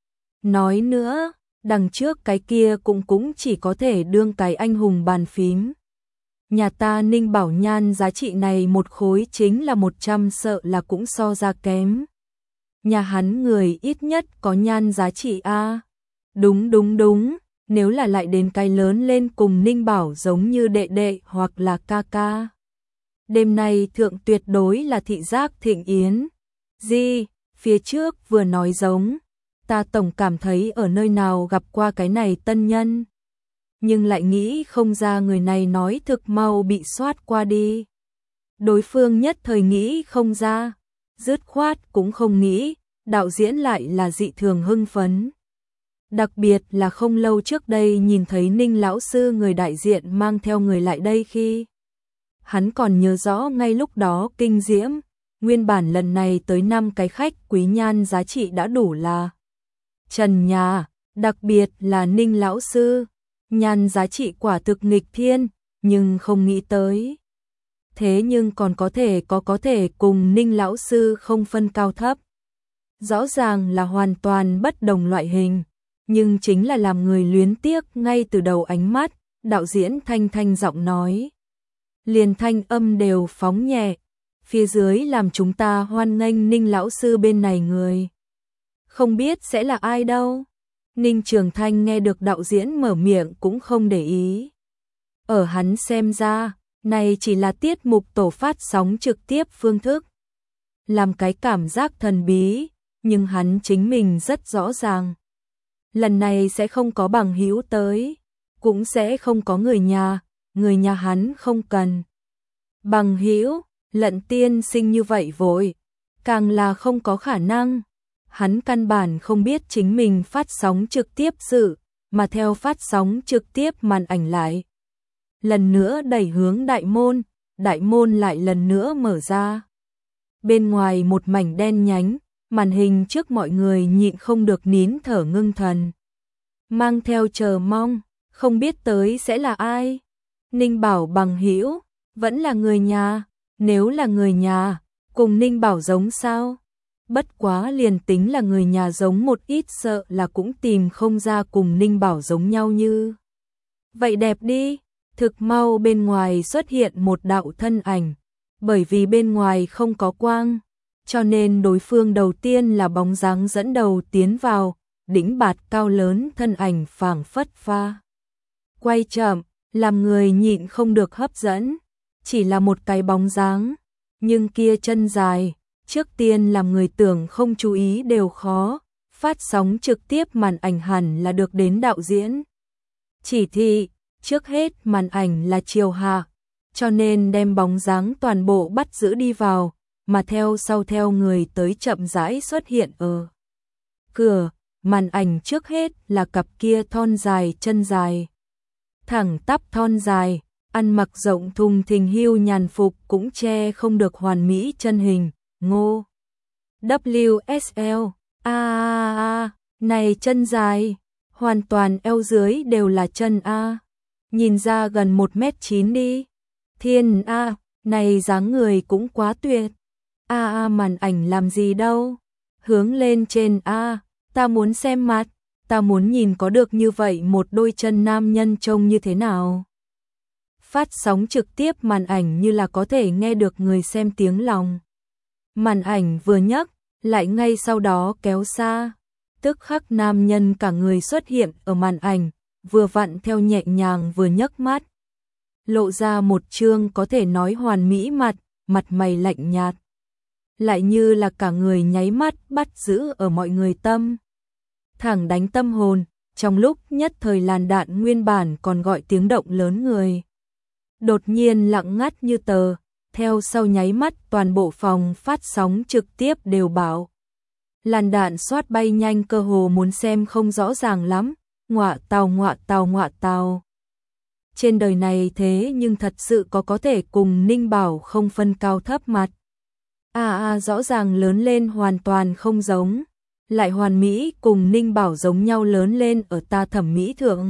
Speaker 1: Nói nữa, đằng trước cái kia cũng cũng chỉ có thể đương cái anh hùng bàn phím. Nhà ta Ninh Bảo nhan giá trị này một khối chính là một trăm, sợ là cũng so ra kém. Nhà hắn người ít nhất có nhan giá trị a. Đúng đúng đúng, nếu là lại đến cái lớn lên cùng Ninh Bảo giống như đệ đệ hoặc là ca ca. Đêm nay thượng tuyệt đối là thị giác thịnh yến. Di, phía trước vừa nói giống, ta tổng cảm thấy ở nơi nào gặp qua cái này tân nhân. Nhưng lại nghĩ không ra người này nói thực mau bị soát qua đi. Đối phương nhất thời nghĩ không ra, dứt khoát cũng không nghĩ, đạo diễn lại là dị thường hưng phấn. Đặc biệt là không lâu trước đây nhìn thấy Ninh lão sư người đại diện mang theo người lại đây khi hắn còn nhớ rõ ngay lúc đó kinh diễm, nguyên bản lần này tới năm cái khách quý nhan giá trị đã đủ là trần nhà, đặc biệt là Ninh lão sư, nhan giá trị quả thực nghịch thiên, nhưng không nghĩ tới. Thế nhưng còn có thể có có thể cùng Ninh lão sư không phân cao thấp. Rõ ràng là hoàn toàn bất đồng loại hình, nhưng chính là làm người luyến tiếc ngay từ đầu ánh mắt, đạo diễn thanh thanh giọng nói. Liền thanh âm đều phóng nhẹ, phía dưới làm chúng ta hoan nghênh Ninh lão sư bên này người. Không biết sẽ là ai đâu. Ninh Trường Thanh nghe được đạo diễn mở miệng cũng không để ý. Ở hắn xem ra, này chỉ là tiết mục tổ phát sóng trực tiếp phương thức. Làm cái cảm giác thần bí, nhưng hắn chính mình rất rõ ràng. Lần này sẽ không có bằng hữu tới, cũng sẽ không có người nhà, người nhà hắn không cần. Bằng hữu, Lận tiên sinh như vậy vội, càng là không có khả năng. Hắn căn bản không biết chính mình phát sóng trực tiếp sự, mà theo phát sóng trực tiếp màn ảnh lại. Lần nữa đẩy hướng đại môn, đại môn lại lần nữa mở ra. Bên ngoài một mảnh đen nhánh, màn hình trước mọi người nhịn không được nín thở ngưng thần. Mang theo chờ mong, không biết tới sẽ là ai. Ninh Bảo bằng hữu, vẫn là người nhà, nếu là người nhà, cùng Ninh Bảo giống sao? Bất quá liền tính là người nhà giống một ít sợ là cũng tìm không ra cùng Ninh Bảo giống nhau như. Vậy đẹp đi, thực mau bên ngoài xuất hiện một đạo thân ảnh, bởi vì bên ngoài không có quang, cho nên đối phương đầu tiên là bóng dáng dẫn đầu tiến vào, đỉnh bạt cao lớn thân ảnh phảng phất pha. Quay chậm, làm người nhịn không được hấp dẫn, chỉ là một cái bóng dáng, nhưng kia chân dài, trước tiên làm người tưởng không chú ý đều khó, phát sóng trực tiếp màn ảnh hẳn là được đến đạo diễn. Chỉ thị, trước hết màn ảnh là chiều hạ, cho nên đem bóng dáng toàn bộ bắt giữ đi vào, mà theo sau theo người tới chậm rãi xuất hiện ở cửa, màn ảnh trước hết là cặp kia thon dài chân dài. Thẳng tắp thon dài, ăn mặc rộng thùng thình hưu nhàn phục cũng che không được hoàn mỹ chân hình, ngô. W S L, a a a, này chân dài, hoàn toàn eo dưới đều là chân A. Nhìn ra gần một mét chín đi. Thiên A, này dáng người cũng quá tuyệt. A a màn ảnh làm gì đâu. Hướng lên trên A, ta muốn xem mặt, ta muốn nhìn có được như vậy một đôi chân nam nhân trông như thế nào. Phát sóng trực tiếp màn ảnh như là có thể nghe được người xem tiếng lòng. Màn ảnh vừa nhấc, lại ngay sau đó kéo xa. Tức khắc nam nhân cả người xuất hiện ở màn ảnh, vừa vặn theo nhẹ nhàng vừa nhấc mắt. Lộ ra một trương có thể nói hoàn mỹ mặt, mặt mày lạnh nhạt. Lại như là cả người nháy mắt bắt giữ ở mọi người tâm. Thẳng đánh tâm hồn, trong lúc nhất thời làn đạn nguyên bản còn gọi tiếng động lớn người. Đột nhiên lặng ngắt như tờ, theo sau nháy mắt toàn bộ phòng phát sóng trực tiếp đều bảo. Làn đạn xoát bay nhanh cơ hồ muốn xem không rõ ràng lắm, ngọa tào ngọa tào ngọa tào. Trên đời này thế nhưng thật sự có có thể cùng Ninh Bảo không phân cao thấp mặt. À à rõ ràng lớn lên hoàn toàn không giống, lại hoàn mỹ cùng Ninh Bảo giống nhau lớn lên ở ta thẩm mỹ thượng.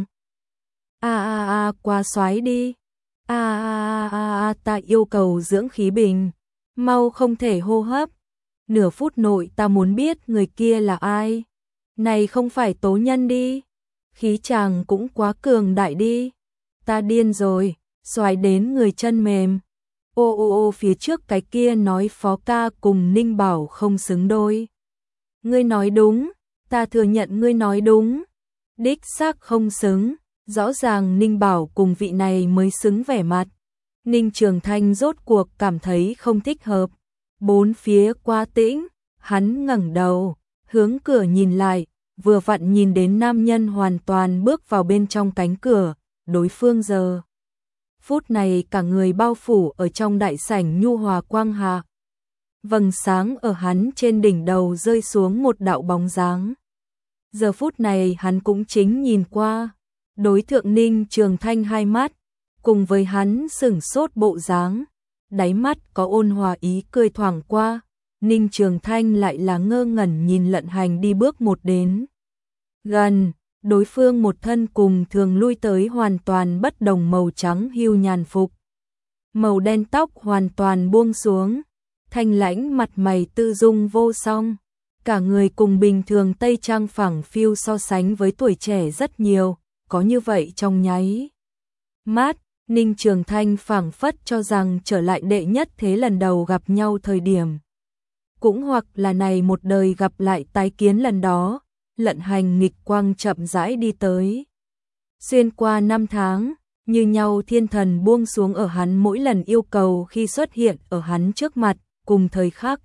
Speaker 1: À à à qua xoái đi. À à à à ta yêu cầu dưỡng khí bình, mau không thể hô hấp. Nửa phút nội ta muốn biết người kia là ai. Này không phải tố nhân đi. Khí chàng cũng quá cường đại đi. Ta điên rồi, xoài đến người chân mềm. Ô ô ô phía trước cái kia nói Phó ca cùng Ninh Bảo không xứng đôi. Ngươi nói đúng, ta thừa nhận ngươi nói đúng. Đích xác không xứng, rõ ràng Ninh Bảo cùng vị này mới xứng vẻ mặt. Ninh Trường Thanh rốt cuộc cảm thấy không thích hợp. Bốn phía qua tĩnh, hắn ngẩng đầu, hướng cửa nhìn lại, vừa vặn nhìn đến nam nhân hoàn toàn bước vào bên trong cánh cửa, đối phương giờ. Phút này cả người bao phủ ở trong đại sảnh nhu hòa quang hạ. Vầng sáng ở hắn trên đỉnh đầu rơi xuống một đạo bóng dáng. Giờ phút này hắn cũng chính nhìn qua, đối thượng Ninh Trường Thanh hai mắt, cùng với hắn sửng sốt bộ dáng. Đáy mắt có ôn hòa ý cười thoảng qua, Ninh Trường Thanh lại là ngơ ngẩn nhìn Lận Hành đi bước một đến. Gần, đối phương một thân cùng thường lui tới hoàn toàn bất đồng màu trắng hưu nhàn phục. Màu đen tóc hoàn toàn buông xuống, thanh lãnh mặt mày tư dung vô song. Cả người cùng bình thường Tây Trang phẳng phiu so sánh với tuổi trẻ rất nhiều, có như vậy trong nháy mắt. Ninh Trường Thanh phảng phất cho rằng trở lại đệ nhất thế lần đầu gặp nhau thời điểm. Cũng hoặc là này một đời gặp lại tái kiến lần đó, Lận Hành nghịch quang chậm rãi đi tới. Xuyên qua năm tháng, như nhau thiên thần buông xuống ở hắn mỗi lần yêu cầu khi xuất hiện ở hắn trước mặt, cùng thời khắc.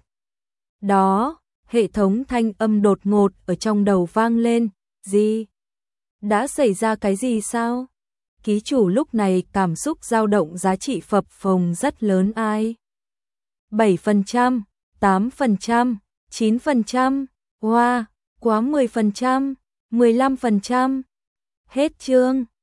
Speaker 1: Đó, hệ thống thanh âm đột ngột ở trong đầu vang lên, gì? Đã xảy ra cái gì sao? Ký chủ lúc này cảm xúc dao động giá trị phập phồng rất lớn ai. bảy phần trăm, tám phần trăm, chín phần trăm, wow, quá mười phần trăm, mười lăm phần trăm. Hết chương.